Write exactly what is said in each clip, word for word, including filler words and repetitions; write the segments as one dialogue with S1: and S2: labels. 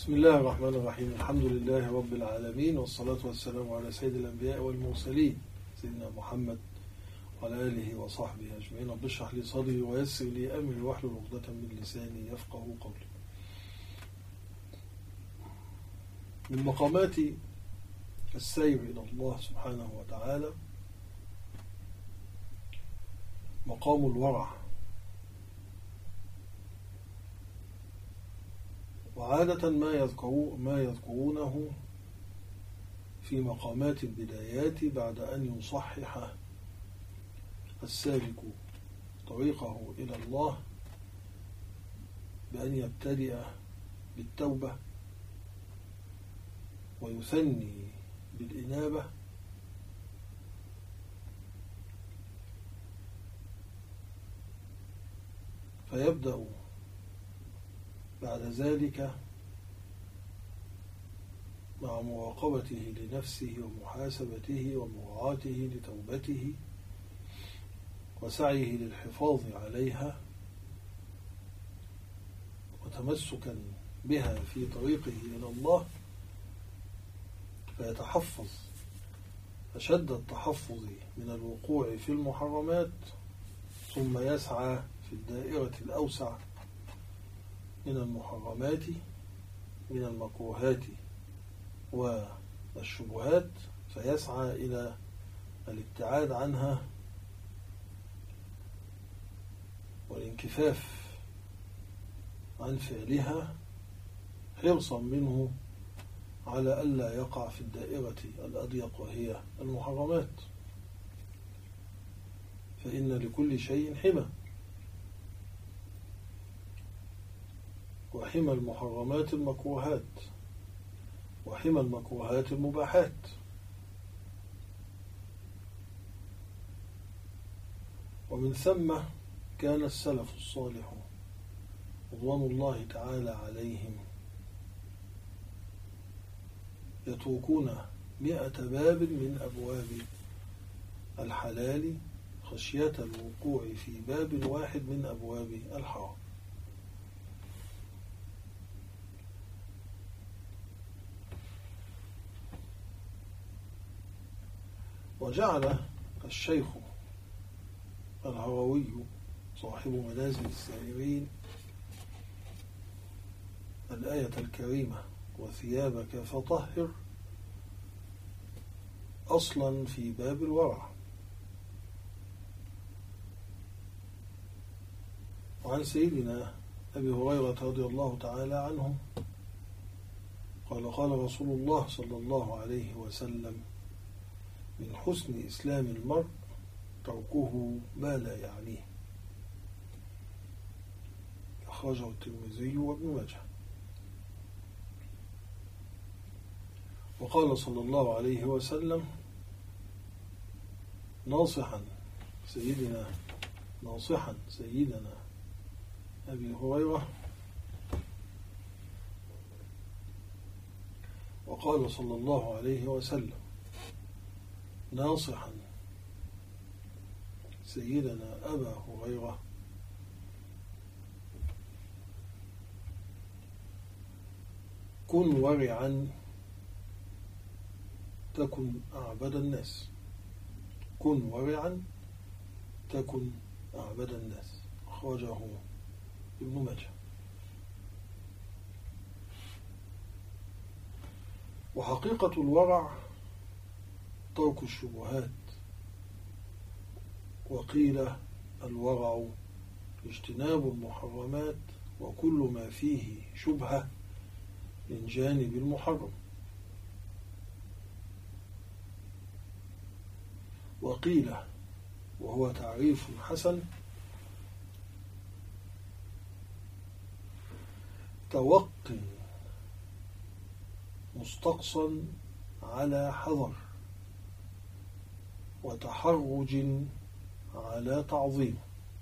S1: بسم الله الرحمن الرحيم. الحمد لله رب العالمين، والصلاة والسلام على سيد الأنبياء والمرسلين سيدنا محمد وعلى آله وصحبه أجمعين. رب اشرح لي صدري ويسر لي أمري واحلل عقدة من لساني يفقهوا قولي. من مقامات السير إلى الله سبحانه وتعالى مقام الورع، وعادة ما يذكرون ما يذكرونه في مقامات البدايات بعد أن يصحح السالك طريقه إلى الله بأن يبتدئ بالتوبة ويثني بالإنابة، فيبدأ بعد ذلك مع مراقبته لنفسه ومحاسبته ومراعاته لتوبته وسعيه للحفاظ عليها وتمسكا بها في طريقه إلى الله، فيتحفظ أشد التحفظ من الوقوع في المحرمات، ثم يسعى في الدائرة الأوسع من المحرمات من المكروهات والشبهات، فيسعى إلى الابتعاد عنها والانكفاف عن فعلها، حرصا منه على ألا يقع في الدائرة الأضيق وهي المحرمات، فإن لكل شيء حمى، وحمى المحرمات المكروهات، وحمى المكروهات المباحات. ومن ثم كان السلف الصالح رضوان الله تعالى عليهم يتركون مئة باب من أبواب الحلال خشية الوقوع في باب واحد من أبواب الحرام. وجعل الشيخ الهروي صاحب منازل السائرين الآية الكريمة وثيابك فطهر أصلا في باب الورع. وعن سيدنا أبي هريرة رضي الله تعالى عنه قال قال رسول الله صلى الله عليه وسلم: من حسن إسلام المرء تركه ما لا يعنيه. أخرجه الترمذي وابن ماجه. وقال صلى الله عليه وسلم ناصحا سيدنا ناصحا سيدنا أبي هريرة، وقال صلى الله عليه وسلم ناصحا سيدنا أبا هريرة: كن ورعا تكن أعبد الناس. كن ورعا تكن أعبد الناس. أخرجه ابن ماجه. وحقيقة الورع ترك الشبهات، وقيل الورع اجتناب المحرمات وكل ما فيه شبهة من جانب المحرم، وقيل وهو تعريف حسن توقي مستقصا على حذر وتحرج على تعظيم.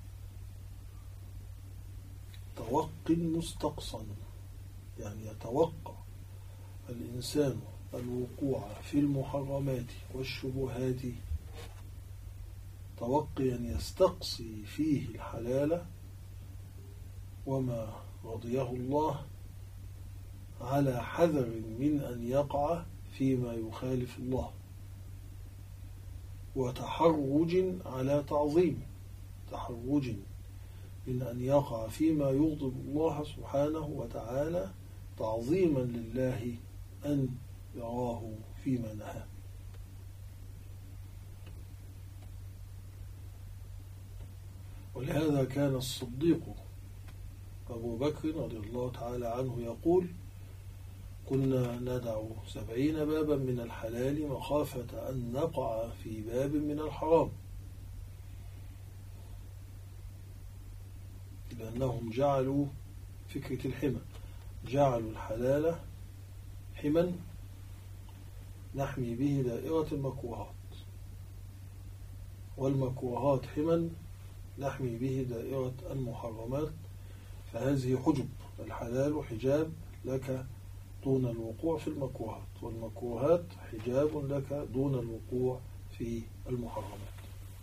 S1: توق مستقصا يعني يتوقع الإنسان الوقوع في المحرمات والشبهات توقيا يستقصي فيه الحلال وما رضيه الله على حذر من أن يقع فيما يخالف الله، وتحرج على تعظيم، تحرج من أن يقع فيما يغضب الله سبحانه وتعالى تعظيما لله أن يراه فيما نهى. ولهذا كان الصديق أبو بكر رضي الله تعالى عنه يقول: كنا ندع سبعين بابا من الحلال مخافة أن نقع في باب من الحرام، لأنهم جعلوا فكرة الحمى، جعلوا الحلال حما نحمي به دائرة المكروهات، والمكروهات حما نحمي به دائرة المحرمات، فهذه حجب، الحلال حجاب لك دون الوقوع في المكروهات، والمكروهات حجاب لك دون الوقوع في المحرمات.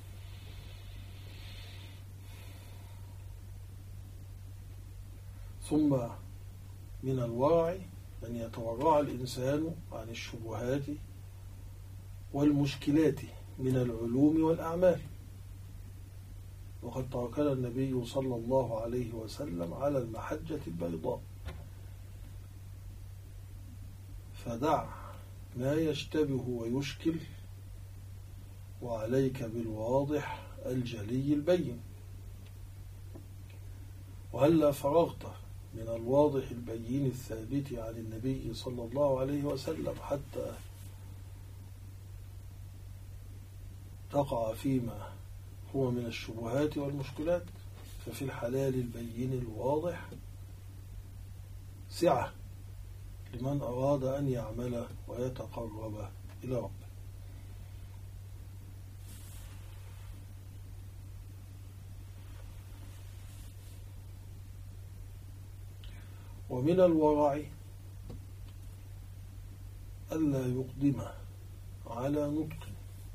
S1: ثم من الورع أن يتورع الإنسان عن الشبهات والمشكلات من العلوم والأعمال، وقد تركنا النبي صلى الله عليه وسلم على المحجة البيضاء، فدع ما يشتبه ويشكل، وعليك بالواضح الجلي البين. وهلا فرغت من الواضح البين الثابت عن النبي صلى الله عليه وسلم حتى تقع فيما هو من الشبهات والمشكلات، ففي الحلال البين الواضح سعة لمن أراد أن يعمل ويتقرب إلى ربه. ومن الورع ألا يقدم على نطق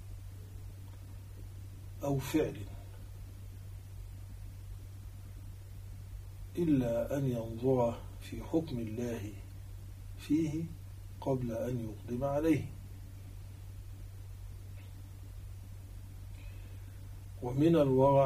S1: أو فعل إلا أن ينظر في حكم الله فيه قبل أن يقدم عليه. ومن الورع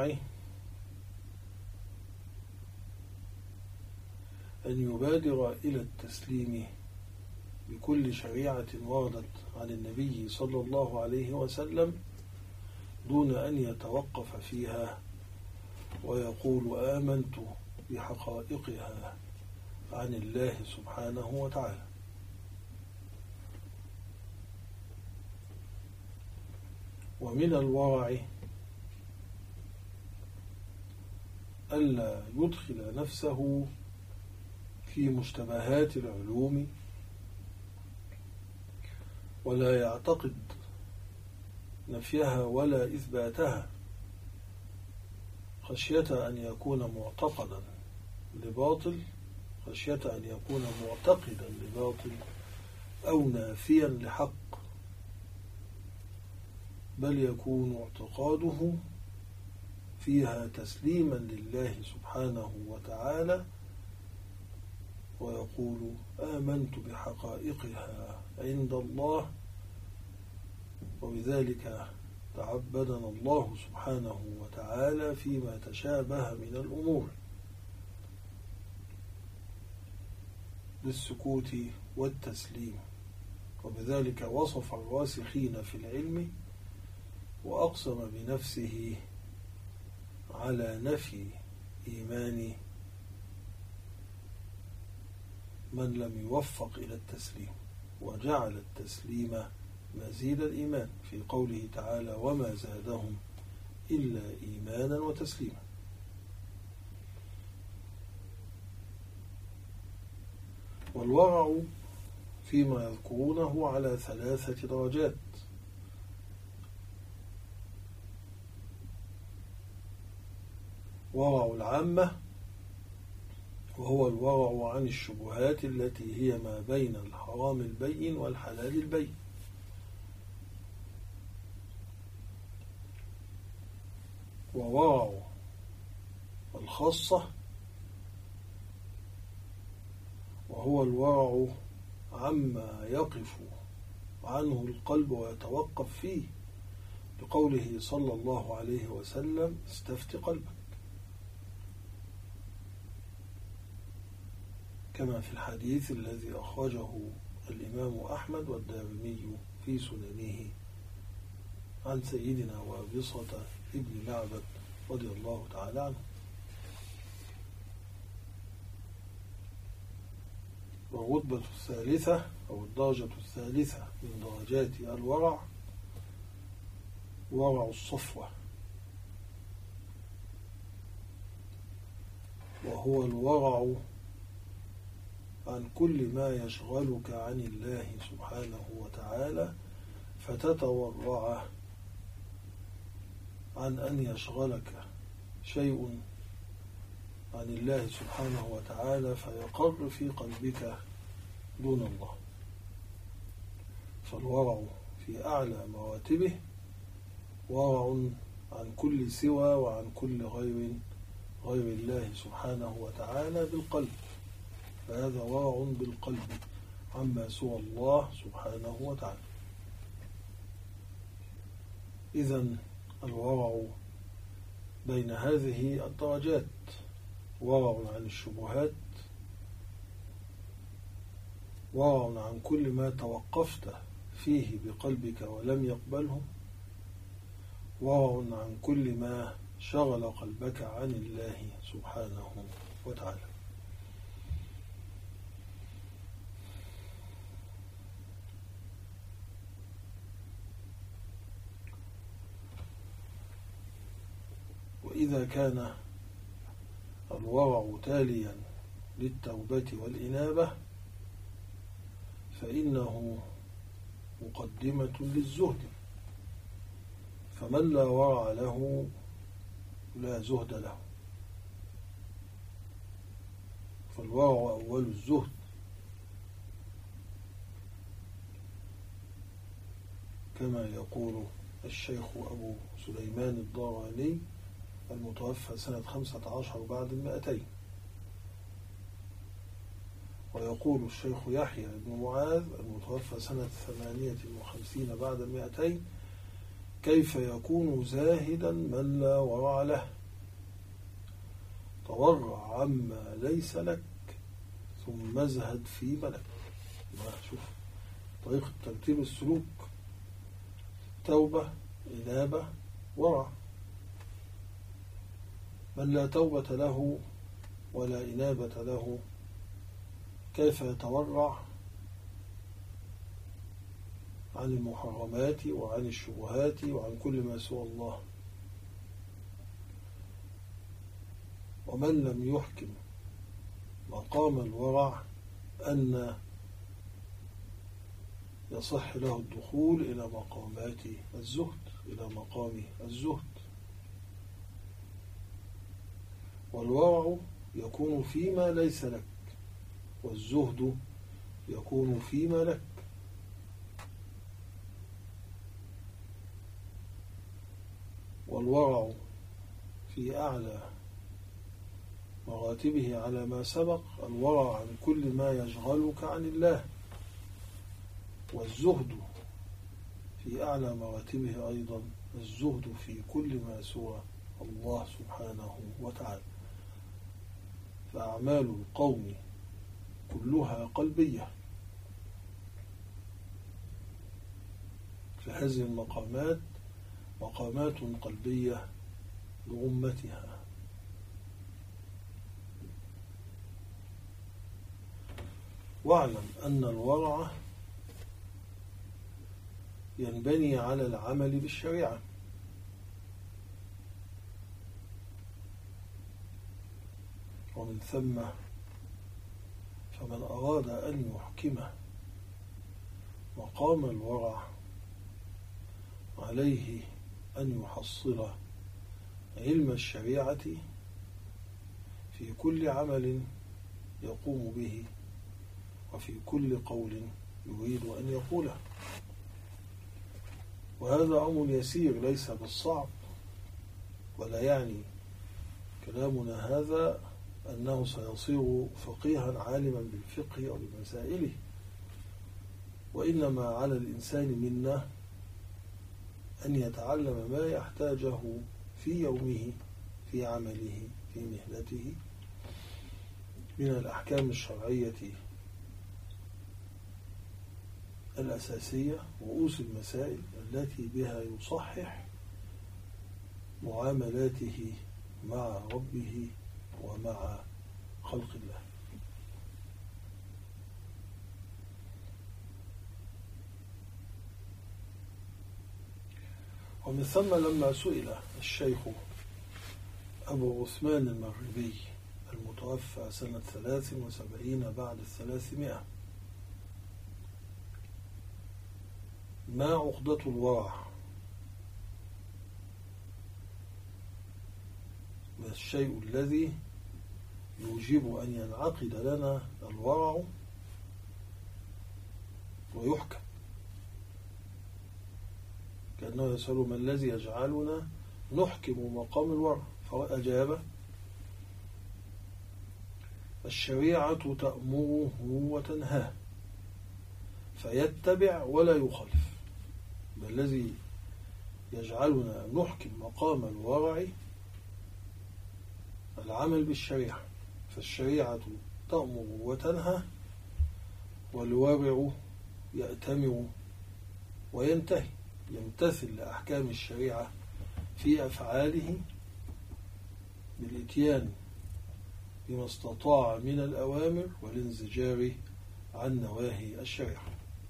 S1: أن يبادر إلى التسليم بكل شريعة وردت عن النبي صلى الله عليه وسلم دون أن يتوقف فيها ويقول آمنت بحقائقها عن الله سبحانه وتعالى. ومن الورع ألا يدخل نفسه في مشتبهات العلوم ولا يعتقد نفيها ولا إثباتها خشية أن يكون معتقدا لباطل خشية أن يكون معتقدا لباطل أو نافيا لحق، بل يكون اعتقاده فيها تسليما لله سبحانه وتعالى، ويقول آمنت بحقائقها عند الله، وبذلك تعبدنا الله سبحانه وتعالى فيما تشابه من الأمور بالسكوت والتسليم. وبذلك وصف الراسخين في العلم وأقسم بنفسه على نفي إيمان من لم يوفق إلى التسليم، وجعل التسليم مزيد الإيمان في قوله تعالى وما زادهم إلا إيمانا وتسليما. والورع فيما يذكرونه على ثلاثة درجات: ورع العامة، وهو الورع عن الشبهات التي هي ما بين الحرام البين والحلال البين. وورع الخاصة، وهو الورع عما يقف عنه القلب ويتوقف فيه، بقوله صلى الله عليه وسلم: استفت قلبك، كما في الحديث الذي أخرجه الإمام أحمد والدارمي في سننه عن سيدنا وابصة ابن معبد رضي الله تعالى عنه. والرتبة الثالثة أو الدرجة الثالثة من درجات الورع ورع الصفوة، وهو الورع عن كل ما يشغلك عن الله سبحانه وتعالى، فتتورع عن أن يشغلك شيء عن الله سبحانه وتعالى فيقر في قلبك دون الله. فالورع في أعلى مراتبه ورع عن كل سوى وعن كل غير غير الله سبحانه وتعالى بالقلب، فهذا ورع بالقلب عما سوى الله سبحانه وتعالى. إذن الورع بين هذه الدرجات: ورع عن الشبهات، ورع عن كل ما توقفت فيه بقلبك ولم يقبله، ورع عن كل ما شغل قلبك عن الله سبحانه وتعالى. وإذا كان الورع تاليا للتوبة والإنابة فإنه مقدمة للزهد، فمن لا ورع له لا زهد له، فالورع أول الزهد، كما يقول الشيخ أبو سليمان الداراني المتوفى سنة خمسة عشر بعد المئتين. ويقول الشيخ يحيى بن معاذ المتوفى سنة ثمانية وخمسين بعد المئتين: كيف يكون زاهدا من لا ورع له؟ تورع عما ليس لك ثم ازهد فيما لك. شوف طريقة ترتيب السلوك: توبة، إنابة، ورع. من لا توبة له ولا إنابة له كيف يتورع عن المحرمات وعن الشبهات وعن كل ما سوى الله؟ ومن لم يحكم مقام الورع أن يصح له الدخول إلى مقامات الزهد، إلى مقام الزهد. والورع يكون فيما ليس لك، والزهد يكون فيما لك. والورع في أعلى مراتبه على ما سبق الورع عن كل ما يشغلك عن الله، والزهد في أعلى مراتبه أيضا الزهد في كل ما سوى الله سبحانه وتعالى. فأعمال القوم كلها قلبية، فهذه المقامات مقامات قلبية لأمتها. واعلم أن الورع ينبني على العمل بالشريعة، ومن ثم فمن أراد أن يحكم مقام الورع عليه أن يحصل علم الشريعة في كل عمل يقوم به وفي كل قول يريد أن يقوله. وهذا أمر يسير ليس بالصعب، ولا يعني كلامنا هذا أنه سيصير فقيها عالما بالفقه أو بمسائله، وإنما على الإنسان منا أن يتعلم ما يحتاجه في يومه، في عمله، في مهنته، من الأحكام الشرعية الأساسية، رؤوس المسائل التي بها يصحح معاملاته مع ربه ومع خلق الله. ومن ثم لما سئل الشيخ أبو عثمان المغربي المتوفى سنة ثلاث وسبعين بعد الثلاثمائة ما عقدة الورع، ما الشيء الذي يوجب أن ينعقد لنا الورع ويحكم، كأنه يسأل ما الذي يجعلنا نحكم مقام الورع، فأجاب الشريعة تأمره وتنهاه فيتبع ولا يخالف. ما الذي يجعلنا نحكم مقام الورع؟ العمل بالشريعة، فالشريعة تأمر وتنهى، والورع يأتمر وينتهي، يمتثل لأحكام الشريعة في أفعاله بالإتيان بما استطاع من الأوامر والانزجار عن نواهي الشريعة.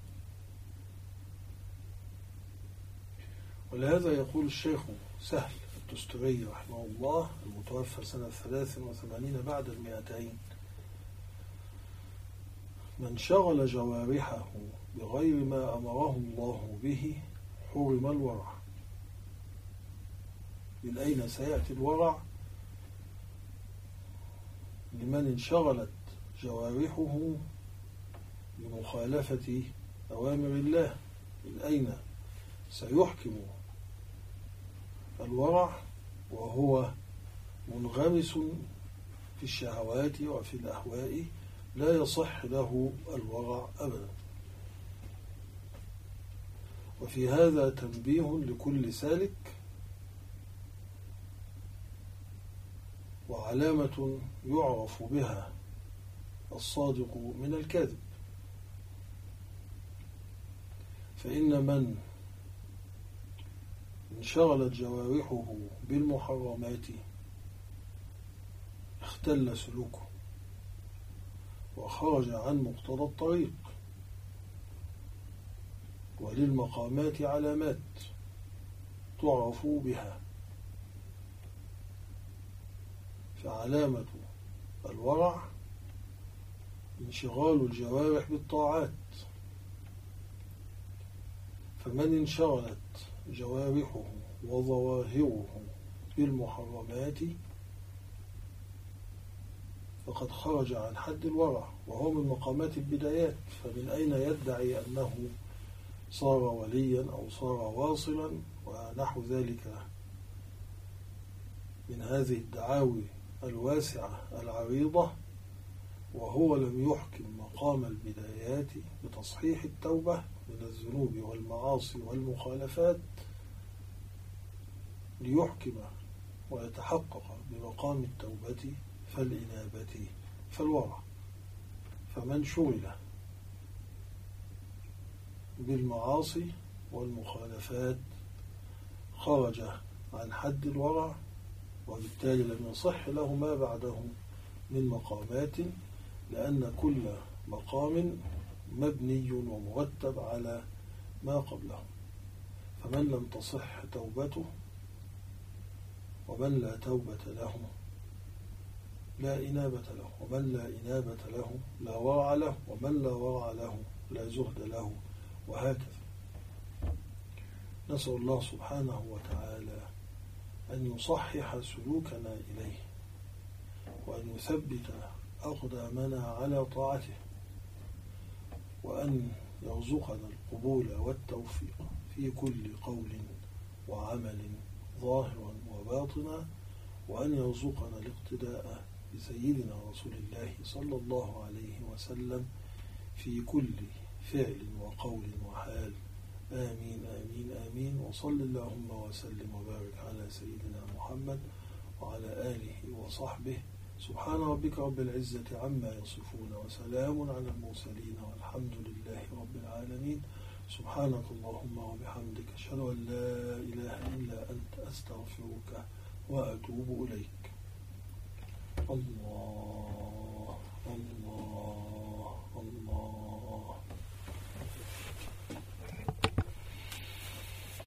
S1: ولهذا يقول الشيخ سهل التستري رحمه الله المتوفى سنة ثلاث وثمانين بعد المئتين: من شغل جوارحه بغير ما أمره الله به حرم الورع. من أين سيأتي الورع؟ لمن انشغلت جوارحه بمخالفة أوامر الله. من أين سيحكم الورع وهو منغمس في الشهوات وفي الأهواء؟ لا يصح له الورع أبدا. وفي هذا تنبيه لكل سالك وعلامة يعرف بها الصادق من الكاذب. فإن من انشغلت جوارحه بالمحرمات اختل سلوكه وخرج عن مقتضى الطريق. وللمقامات علامات تعرف بها، فعلامة الورع انشغال الجوارح بالطاعات. فمن انشغلت جوارحه وظواهره بالمحرمات فقد خرج عن حد الورع، وهو من مقامات البدايات. فمن أين يدعي أنه صار وليا أو صار واصلا ونحو ذلك من هذه الدعاوي الواسعة العريضة، وهو لم يحكم مقام البدايات بتصحيح التوبة من الذنوب والمعاصي والمخالفات ليحكم ويتحقق بمقام التوبة فالإنابة فالورع. فمن شغل بالمعاصي والمخالفات خرج عن حد الورع، وبالتالي لم يصح له ما بعده من مقامات، لأن كل مقام مبني ومرتب على ما قبله. فمن لم تصح توبته ومن لا توبة له لا إنابة له، ومن لا إنابة له لا ورع له، ومن لا ورع له لا زهد له، وهكذا. نسأل الله سبحانه وتعالى أن يصحح سلوكنا إليه، وأن يثبت أقدامنا على طاعته، وأن يرزقنا القبول والتوفيق في كل قول وعمل ظاهرا وباطنا، وأن يرزقنا الاقتداء بسيدنا رسول الله صلى الله عليه وسلم في كل فعل وقول وحال. آمين آمين آمين. وصل اللهم وسلم وبارك على سيدنا محمد وعلى آله وصحبه. سبحان ربك رب العزة عما يصفون وسلام على المرسلين والحمد لله رب العالمين. سبحانك اللهم وبحمدك أشهد أن لا إله إلا أنت أستغفرك وأتوب إليك. الله الله.